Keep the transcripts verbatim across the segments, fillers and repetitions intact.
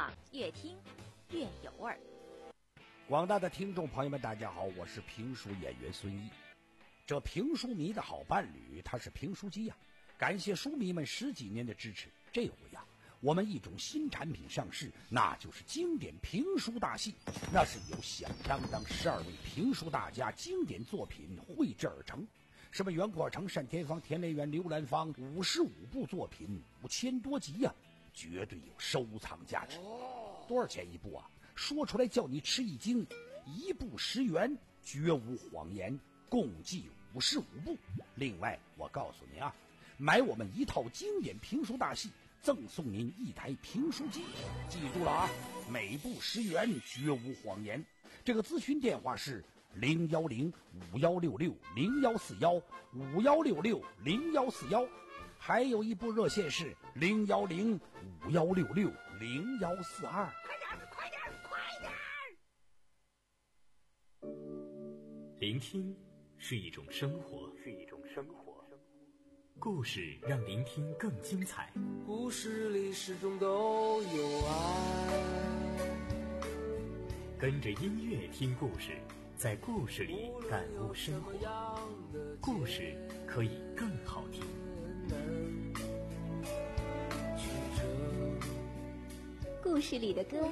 话越听越有味儿。 广大的听众朋友们，大家好，我是评书演员孙一。这评书迷的好伴侣，他是评书机呀、啊！感谢书迷们十几年的支持。这回呀、啊，我们一种新产品上市，那就是经典评书大戏。那是由响当当十二位评书大家经典作品绘制而成。什么袁阔成、单田芳、田连元、刘兰芳，五十五部作品，五千多集呀、啊，绝对有收藏价值。多少钱一部啊？说出来叫你吃一惊，一部十元，绝无谎言，共计五十五部。另外，我告诉您啊，买我们一套经典评书大戏，赠送您一台评书机。记住了啊，每部十元，绝无谎言。这个咨询电话是零幺零五幺六六零幺四幺五幺六六零幺四幺，还有一部热线是零幺零五幺六六零幺四二。 快点，快点，快点！ 聆听是一种生活， 是一种生活。 故事让聆听更精彩。 故事里始终都有爱。 跟着音乐听故事，在故事里感悟生活。故事可以更好听。 故事里的歌。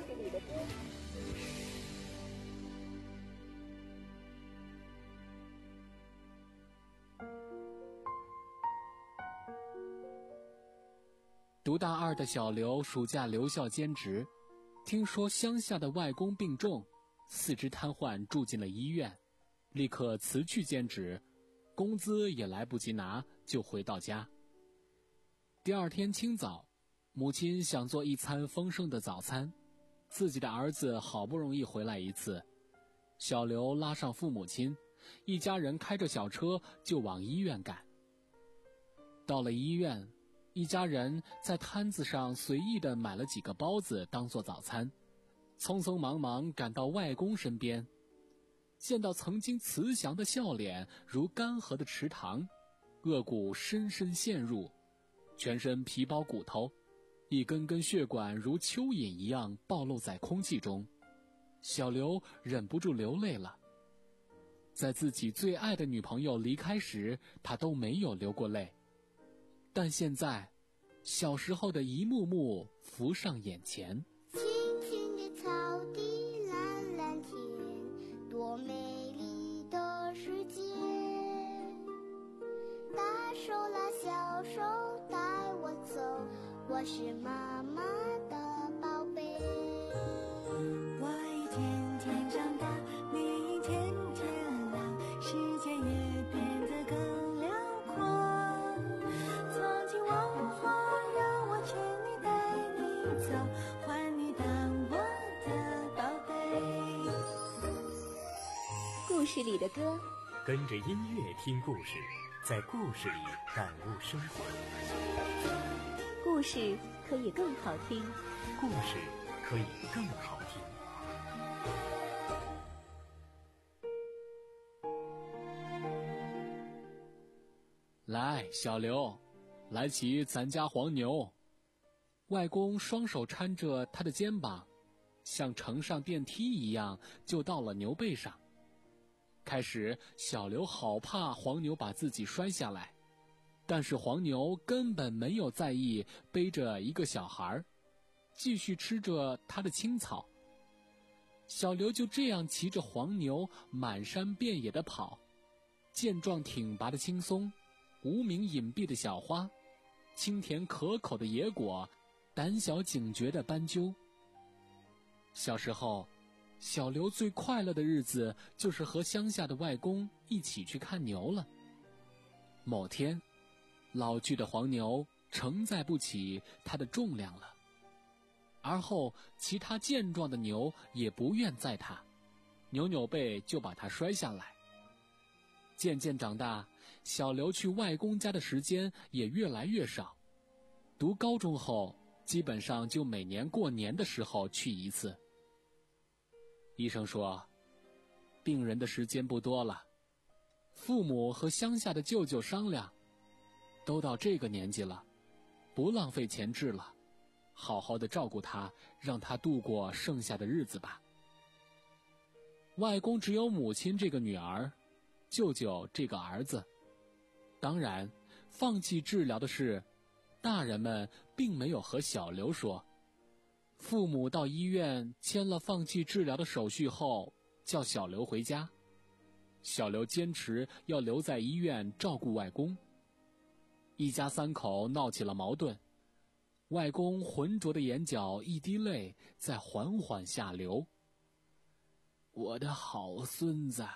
读大二的小刘暑假留校兼职，听说乡下的外公病重，四肢瘫痪，住进了医院，立刻辞去兼职，工资也来不及拿，就回到家。第二天清早，母亲想做一餐丰盛的早餐，自己的儿子好不容易回来一次，小刘拉上父母亲，一家人开着小车就往医院赶。到了医院，一家人在摊子上随意地买了几个包子当做早餐，匆匆忙忙赶到外公身边，见到曾经慈祥的笑脸如干涸的池塘，颚骨深深陷入，全身皮包骨头，一根根血管如蚯蚓一样暴露在空气中，小刘忍不住流泪了。在自己最爱的女朋友离开时，他都没有流过泪，但现在小时候的一幕幕浮上眼前。 青青的草地，蓝蓝天，多美丽的世界。大手拉小手带我走，我是妈妈的宝贝。 我一天天长大，你一天天老，世界也变得更辽阔。曾经往后让我牵你带你走，换你当我的宝贝。 故事里的歌， 跟着音乐听故事，在故事里感悟生活。 故事可以更好听， 故事可以更好听。 来，小刘，来骑咱家黄牛。外公双手搀着他的肩膀，像乘上电梯一样就到了牛背上。开始小刘好怕黄牛把自己摔下来，但是黄牛根本没有在意背着一个小孩，继续吃着他的青草。小刘就这样骑着黄牛满山遍野地跑，健壮挺拔的青松，无名隐蔽的小花，清甜可口的野果，胆小警觉的斑鸠。小时候，小刘最快乐的日子就是和乡下的外公一起去看牛了。某天，老去的黄牛承载不起它的重量了，而后其他健壮的牛也不愿载它，扭扭背就把它摔下来。渐渐长大，小刘去外公家的时间也越来越少。读高中后，基本上就每年过年的时候去一次。医生说，病人的时间不多了。父母和乡下的舅舅商量，都到这个年纪了，不浪费钱治了， 好好的照顾他，让他度过剩下的日子吧。外公只有母亲这个女儿，舅舅这个儿子。当然，放弃治疗的事，大人们并没有和小刘说。父母到医院签了放弃治疗的手续后，叫小刘回家。小刘坚持要留在医院照顾外公。一家三口闹起了矛盾，外公浑浊的眼角一滴泪在缓缓下流。我的好孙子。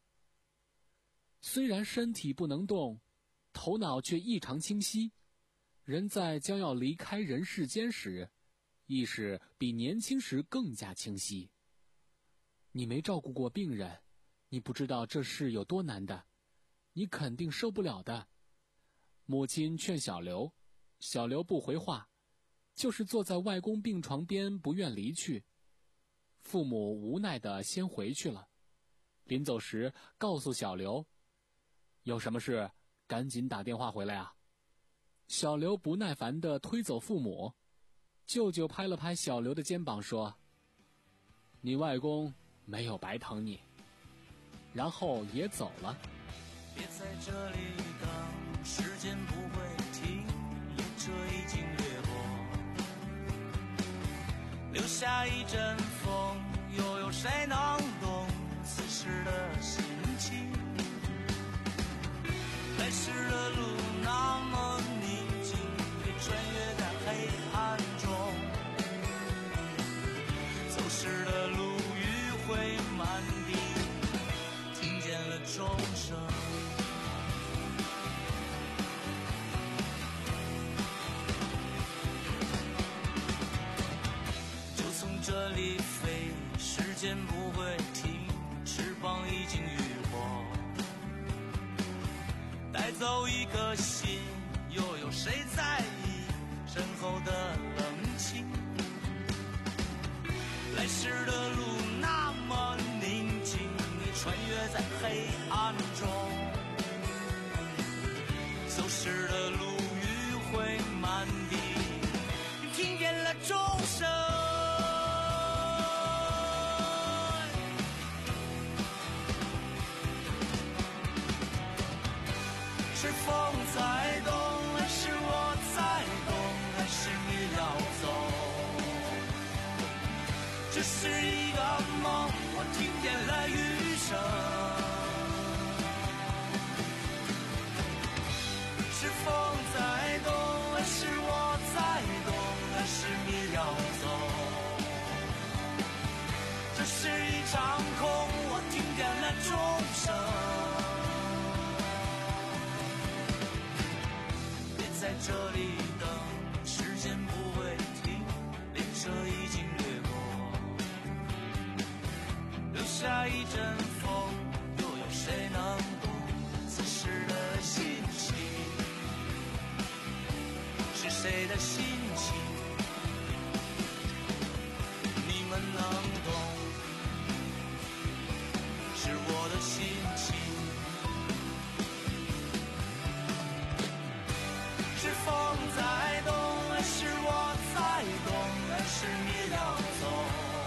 虽然身体不能动，头脑却异常清晰。人在将要离开人世间时，意识比年轻时更加清晰。你没照顾过病人，你不知道这事有多难的，你肯定受不了的。母亲劝小刘，小刘不回话，就是坐在外公病床边不愿离去。父母无奈地先回去了，临走时告诉小刘，有什么事赶紧打电话回来啊。小刘不耐烦地推走父母，舅舅拍了拍小刘的肩膀说，你外公没有白疼你，然后也走了。 别在这里等，时间不会停，列车已经掠过，留下一阵风，又有谁能懂此时的心情？来时的路那么宁静，被穿越在黑暗中，走时的路迂回满地，听见了钟声。这里飞，时间不会停，翅膀已经浴火，带走一颗心，又有谁在意身后的冷清？来时的路那么宁静，你穿越在黑暗中，走时的路迂回满地，听见了钟声。是风在动，还是我在动，还是你要走？这是一个梦，我听见了雨声。是风在动，还是我在动，还是你要走？这是一场空，我听见了钟声。在这里等，时间不会停，列车已经掠过，留下一阵风，又有谁能懂此时的心情？是谁的心情？你们能懂，是我的心情。是风在动，还是我在动，还是你要走？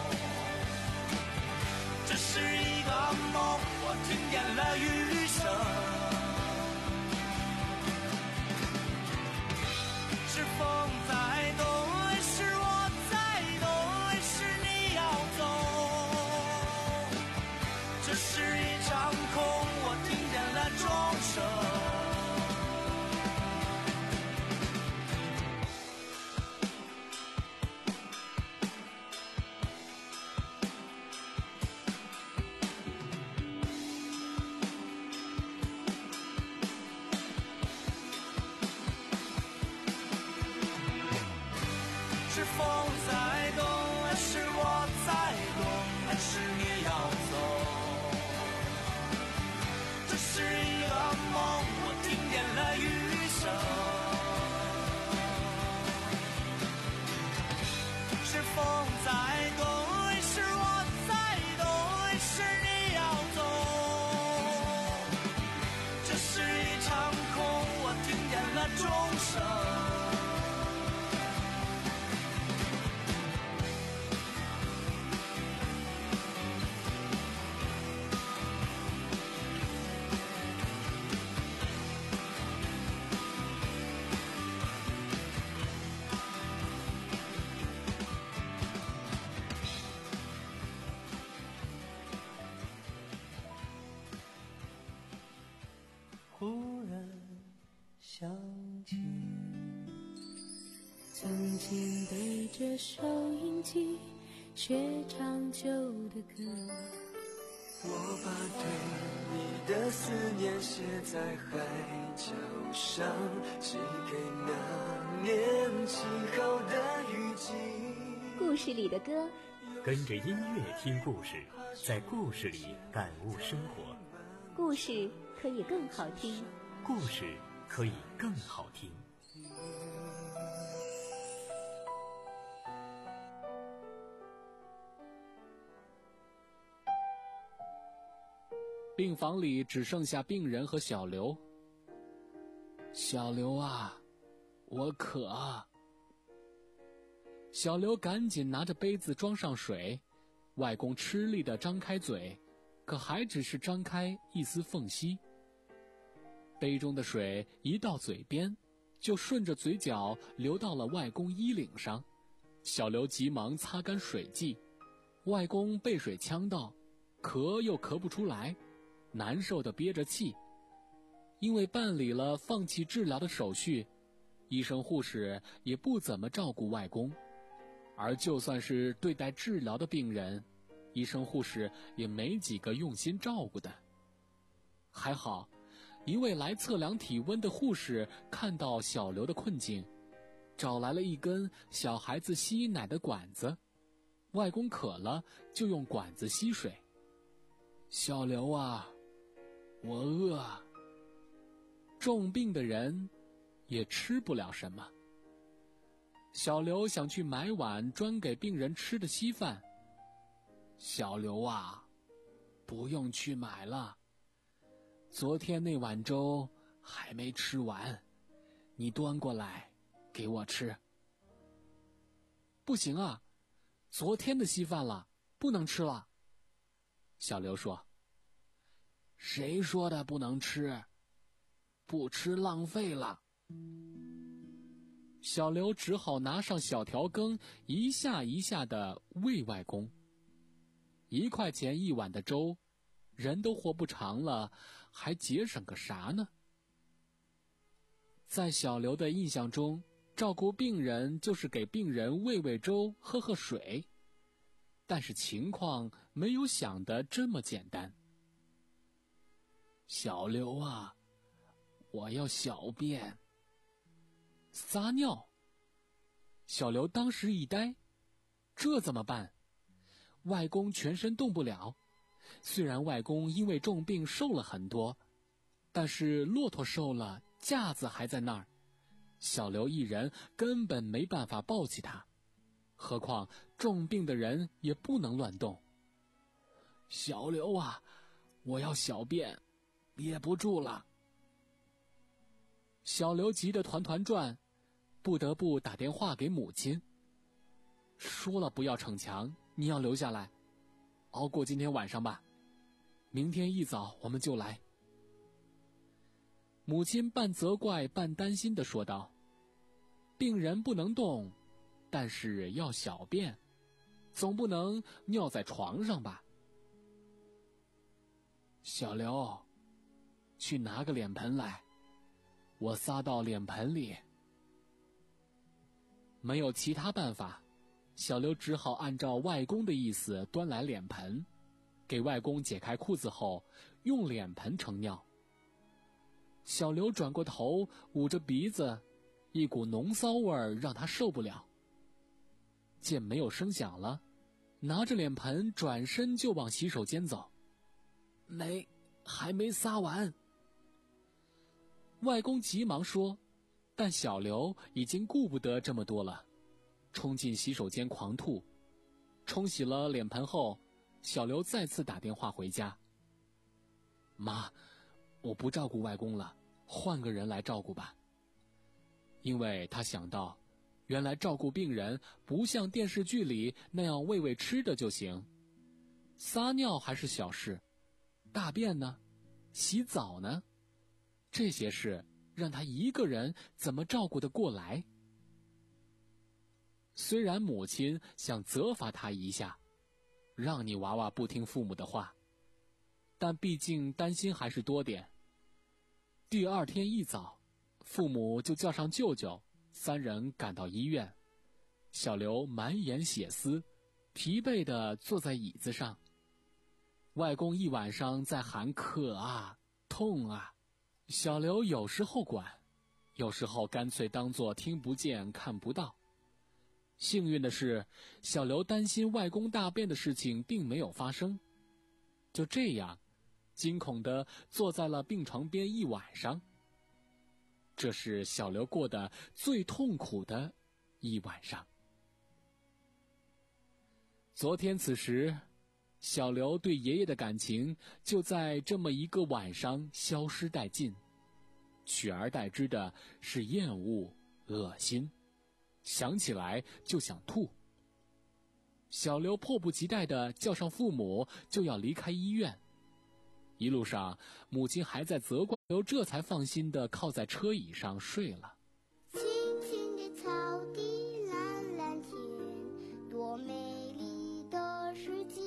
这是一个梦，我听见了雨声。是风在亲对着收音机学唱旧的歌。 我把对你的思念写在海角上，寄给那年晴好的雨季。 故事里的歌， 跟着音乐听故事，在故事里感悟生活。 故事可以更好听， 故事可以更好听。 病房里只剩下病人和小刘。小刘啊，我渴啊！小刘赶紧拿着杯子装上水，外公吃力地张开嘴，可还只是张开一丝缝隙。杯中的水一到嘴边，就顺着嘴角流到了外公衣领上。小刘急忙擦干水迹，外公被水呛到，咳又咳不出来，难受地憋着气。因为办理了放弃治疗的手续，医生护士也不怎么照顾外公，而就算是对待治疗的病人，医生护士也没几个用心照顾的。还好，一位来测量体温的护士看到小刘的困境，找来了一根小孩子吸奶的管子，外公渴了就用管子吸水。小刘啊，我饿。重病的人也吃不了什么。小刘想去买碗专给病人吃的稀饭。小刘啊，不用去买了，昨天那碗粥还没吃完，你端过来给我吃。不行啊，昨天的稀饭了，不能吃了。小刘说。谁说的不能吃？不吃浪费了。小刘只好拿上小调羹，一下一下地喂外公。一块钱一碗的粥，人都活不长了，还节省个啥呢？在小刘的印象中，照顾病人就是给病人喂喂粥，喝喝水。但是情况没有想的这么简单。小刘啊，我要小便。撒尿。小刘当时一呆，这怎么办？外公全身动不了，虽然外公因为重病瘦了很多，但是骆驼瘦了，架子还在那儿，小刘一人根本没办法抱起他，何况重病的人也不能乱动。小刘啊，我要小便，憋不住了。小刘急得团团转，不得不打电话给母亲。说了不要逞强，你要留下来，熬过今天晚上吧，明天一早我们就来。母亲半责怪半担心地说道，病人不能动，但是要小便，总不能尿在床上吧。小刘，去拿个脸盆来，我撒到脸盆里。没有其他办法，小刘只好按照外公的意思端来脸盆，给外公解开裤子后，用脸盆盛尿。小刘转过头，捂着鼻子，一股浓骚味儿让他受不了。见没有声响了，拿着脸盆转身就往洗手间走。没，还没撒完。外公急忙说，但小刘已经顾不得这么多了，冲进洗手间狂吐。冲洗了脸盆后，小刘再次打电话回家。妈，我不照顾外公了，换个人来照顾吧。因为他想到，原来照顾病人不像电视剧里那样喂喂吃的就行，撒尿还是小事，大便呢？洗澡呢？这些事让他一个人怎么照顾得过来？虽然母亲想责罚他一下，让你娃娃不听父母的话，但毕竟担心还是多点。第二天一早，父母就叫上舅舅，三人赶到医院。 小刘满眼血丝，疲惫地坐在椅子上。外公一晚上在喊渴啊，痛啊，小刘有时候管，有时候干脆当作听不见看不到。幸运的是，小刘担心外公大便的事情并没有发生。就这样，惊恐地坐在了病床边一晚上。这是小刘过得最痛苦的一晚上。昨天此时，小刘对爷爷的感情就在这么一个晚上消失殆尽，取而代之的是厌恶、恶心，想起来就想吐。小刘迫不及待地叫上父母，就要离开医院。一路上，母亲还在责怪刘，这才放心地靠在车椅上睡了。 青青的草地，蓝蓝天，多美丽的世界。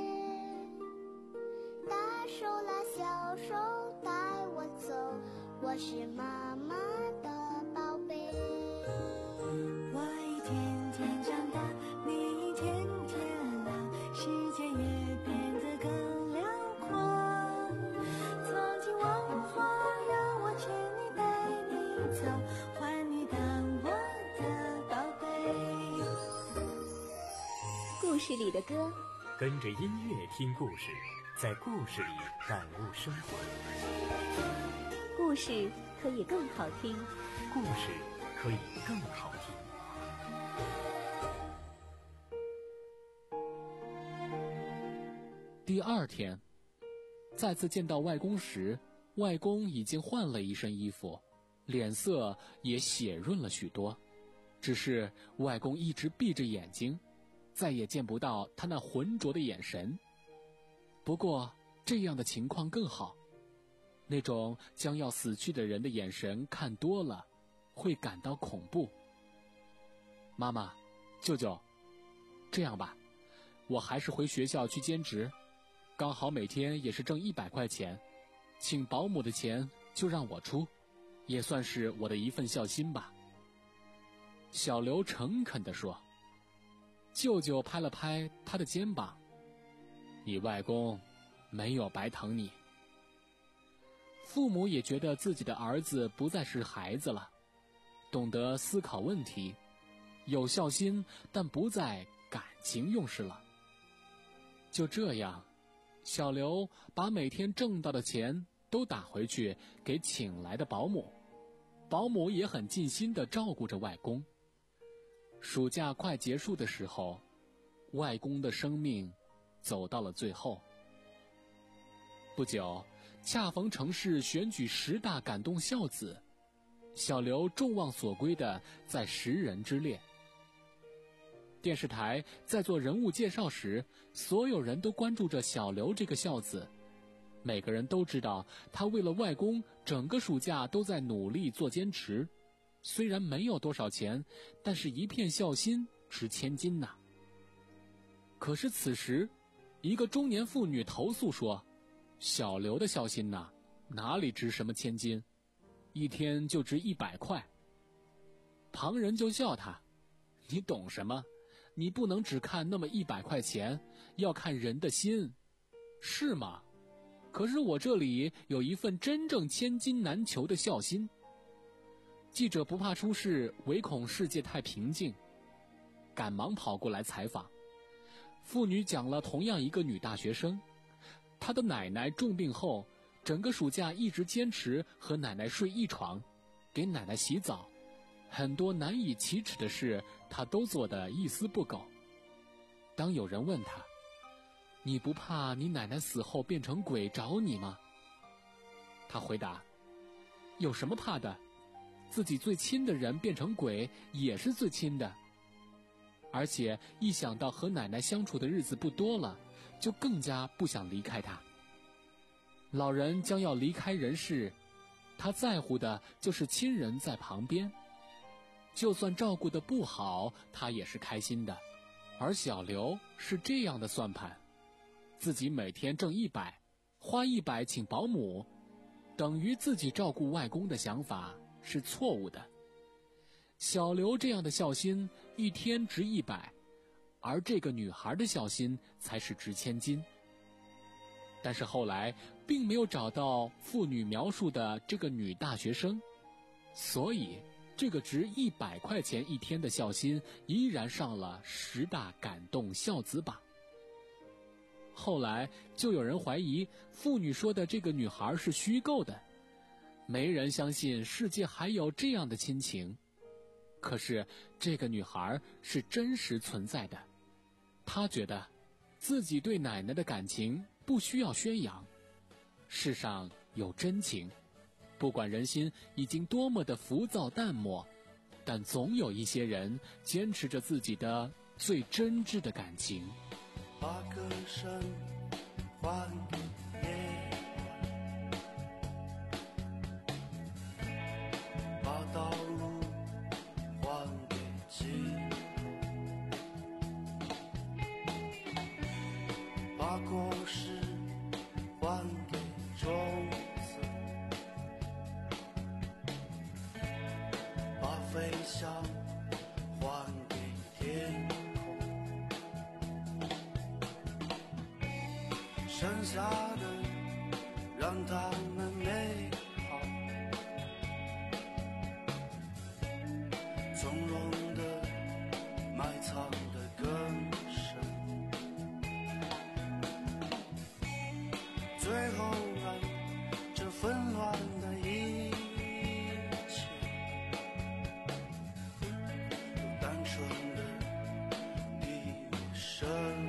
大手拉小手带我走，我是妈妈的宝贝。 我一天天长大，你一天天老，世界也变得更辽阔。曾经忘话让我牵你带你走，换你当我的宝贝。 故事里的歌， 跟着音乐听故事，在故事里感悟生活。 故事可以更好听。 故事可以更好听。 第二天，再次见到外公时，外公已经换了一身衣服，脸色也血润了许多。只是外公一直闭着眼睛，再也见不到他那浑浊的眼神。不过这样的情况更好，那种将要死去的人的眼神看多了，会感到恐怖。妈妈，舅舅，这样吧，我还是回学校去兼职，刚好每天也是挣一百块钱，请保姆的钱就让我出，也算是我的一份孝心吧。小刘诚恳地说。舅舅拍了拍他的肩膀，你外公没有白疼你。父母也觉得自己的儿子不再是孩子了，懂得思考问题，有孝心，但不再感情用事了。就这样，小刘把每天挣到的钱都打回去给请来的保姆，保姆也很尽心地照顾着外公。暑假快结束的时候，外公的生命走到了最后。不久，恰逢城市选举十大感动孝子，小刘众望所归的在十人之列。电视台在做人物介绍时，所有人都关注着小刘这个孝子，每个人都知道他为了外公整个暑假都在努力做坚持，虽然没有多少钱，但是一片孝心值千金呐。可是此时，一个中年妇女投诉说，小刘的孝心呐，哪里值什么千金，一天就值一百块。旁人就笑他，你懂什么？你不能只看那么一百块钱，要看人的心，是吗？可是我这里有一份真正千金难求的孝心。记者不怕出事，唯恐世界太平静，赶忙跑过来采访。妇女讲了同样一个女大学生，她的奶奶重病后，整个暑假一直坚持和奶奶睡一床，给奶奶洗澡，很多难以启齿的事她都做得一丝不苟。当有人问她，你不怕你奶奶死后变成鬼找你吗？她回答，有什么怕的，自己最亲的人变成鬼也是最亲的。而且一想到和奶奶相处的日子不多了，就更加不想离开她。老人将要离开人世，他在乎的就是亲人在旁边，就算照顾得不好，他也是开心的。而小刘是这样的算盘，自己每天挣一百，花一百请保姆，等于自己照顾外公的想法是错误的。小刘这样的孝心一天值一百，而这个女孩的孝心才是值千金。但是后来并没有找到妇女描述的这个女大学生，所以这个值一百块钱一天的孝心依然上了十大感动孝子榜。后来就有人怀疑妇女说的这个女孩是虚构的，没人相信世界还有这样的亲情。可是这个女孩是真实存在的，她觉得自己对奶奶的感情不需要宣扬。世上有真情，不管人心已经多么的浮躁淡漠，但总有一些人坚持着自己的最真挚的感情。 把歌声还给夜晚，把道路还给寂寞，把果实还给种子，把飞翔还给天空，剩下的让他们美好，从容的埋藏的更深，最后让这纷乱的一切都单纯的比生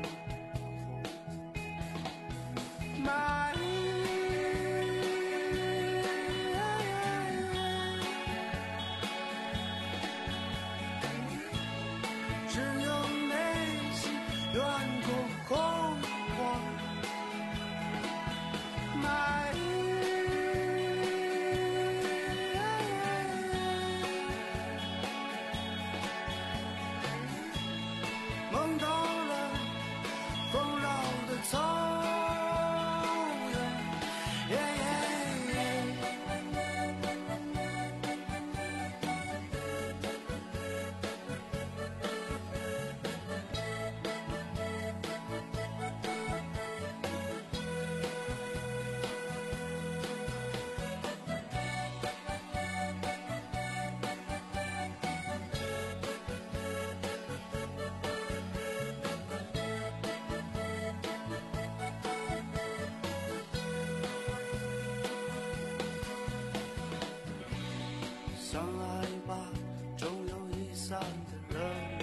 My 只有内心远过空旷 My 梦到了丰饶的草相爱吧，终有一散的人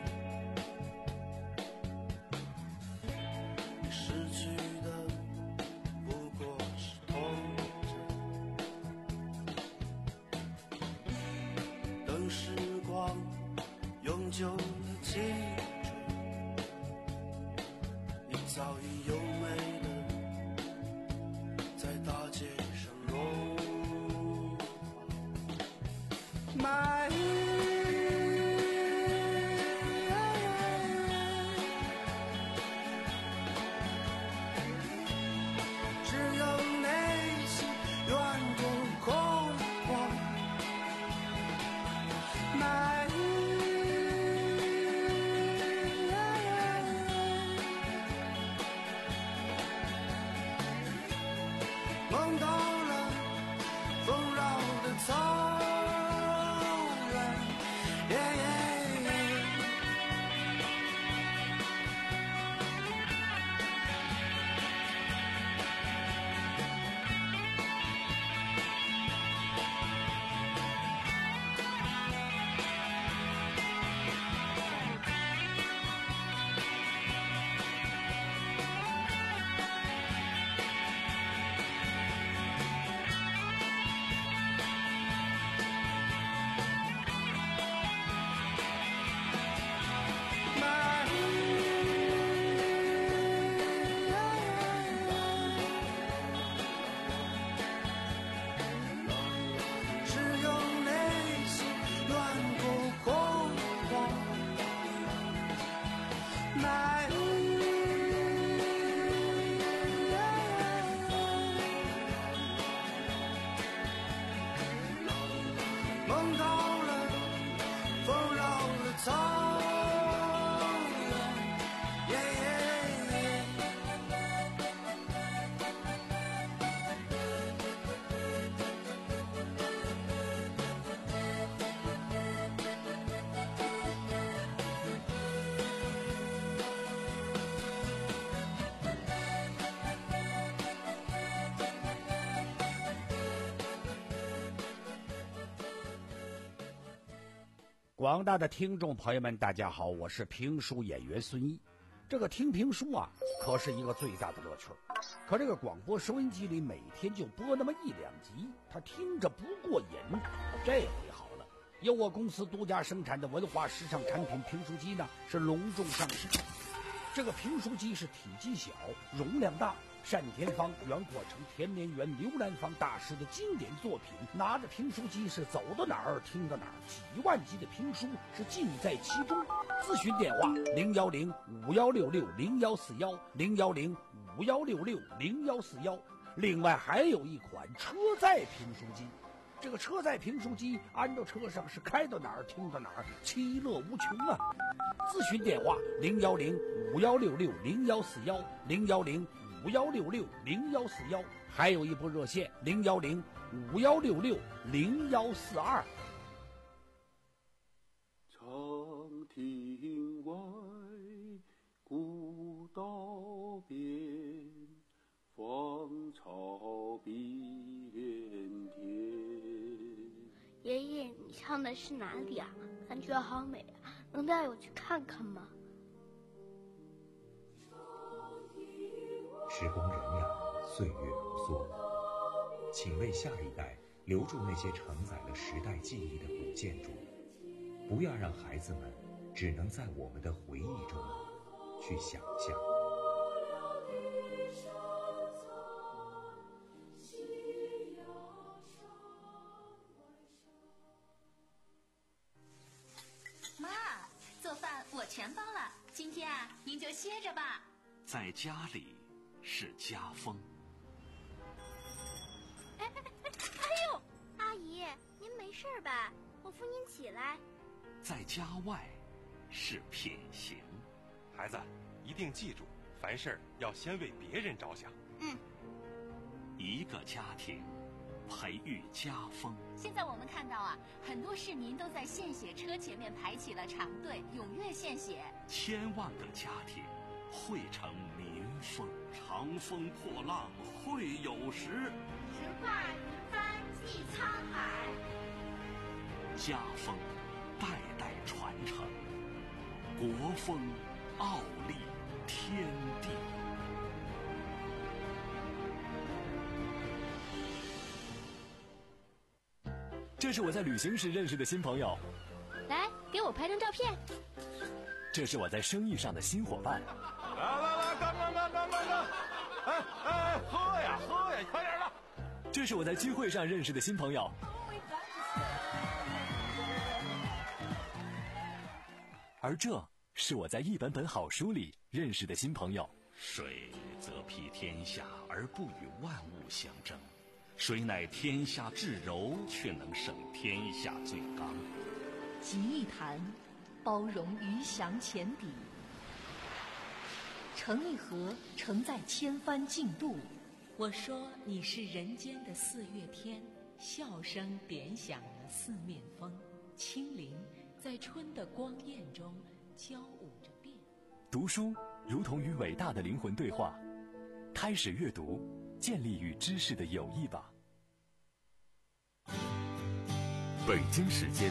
们，失去的不过是童真，等时光永久的记住，你早已优美的在大街上融My 只有内心远过空旷 My 只广大的听众朋友们，大家好，我是评书演员孙一。这个听评书啊，可是一个最大的乐趣。可这个广播收音机里每天就播那么一两集，他听着不过瘾。这回好了，由我公司独家生产的文化时尚产品评书机呢，是隆重上市。这个评书机是体积小，容量大，单田芳、袁阔成、田连元、刘兰芳大师的经典作品，拿着评书机是走到哪儿听到哪儿，几万集的评书是尽在其中。咨询电话零幺零五幺六六零幺四幺零幺零五幺六六零幺四幺。另外还有一款车载评书机，这个车载评书机安到车上是开到哪儿听到哪儿，其乐无穷啊！咨询电话零幺零五幺六六零幺四幺零幺零五幺六六零幺四幺，还有一部热线零幺零五幺六六零幺四二。 长亭外，古道边，芳草碧连天。 爷爷，你唱的是哪里啊？感觉好美啊，能带我去看看吗？ 时光荏苒，岁月如梭，请为下一代留住那些承载了时代记忆的古建筑，不要让孩子们只能在我们的回忆中去想象。 妈，做饭我全包了，今天啊，您就歇着吧。 在家里是家风。 哎哎哎哎呦，阿姨，您没事吧？我扶您起来。 在家外是品行。 孩子，一定记住，凡事要先为别人着想。 嗯。 一个家庭培育家风。 现在我们看到啊，很多市民都在献血车前面排起了长队，踊跃献血。 千万个家庭汇成民风。长风破浪会有时， 直挂云帆济沧海。 家风代代传承，国风傲立天地。 这是我在旅行时认识的新朋友， 来给我拍张照片。 这是我在生意上的新伙伴。 来来来，干干干干干干！哎哎，喝呀喝呀，快点的！ 这是我在聚会上认识的新朋友。而这是我在一本本好书里认识的新朋友。 水则披天下而不与万物相争，水乃天下至柔，却能胜天下最刚。 集一谈，包容鱼翔浅底；成一河，承载千帆竞渡。 我说你是人间的四月天，笑声点响了四面风，清灵在春的光艳中交舞着变。 读书如同与伟大的灵魂对话，开始阅读，建立与知识的友谊吧。 北京时间